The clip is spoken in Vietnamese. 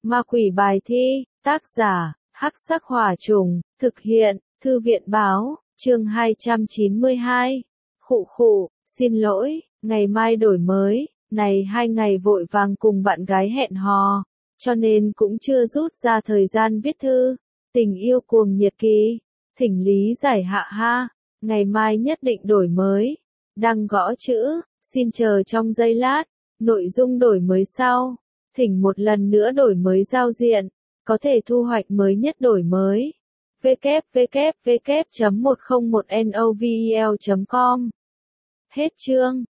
Ma quỷ bài thi, tác giả, Hắc Sắc Hỏa Trùng, thực hiện, Thư viện báo, chương 292. Khụ, xin lỗi, ngày mai đổi mới, này 2 ngày vội vàng cùng bạn gái hẹn hò, cho nên cũng chưa rút ra thời gian viết thư. Tình yêu cuồng nhiệt kỳ, thỉnh lý giải hạ ha, ngày mai nhất định đổi mới. Đang gõ chữ, xin chờ trong giây lát, nội dung đổi mới sau. Thỉnh một lần nữa đổi mới giao diện, có thể thu hoạch mới nhất đổi mới. www.101novel.com. Hết chương.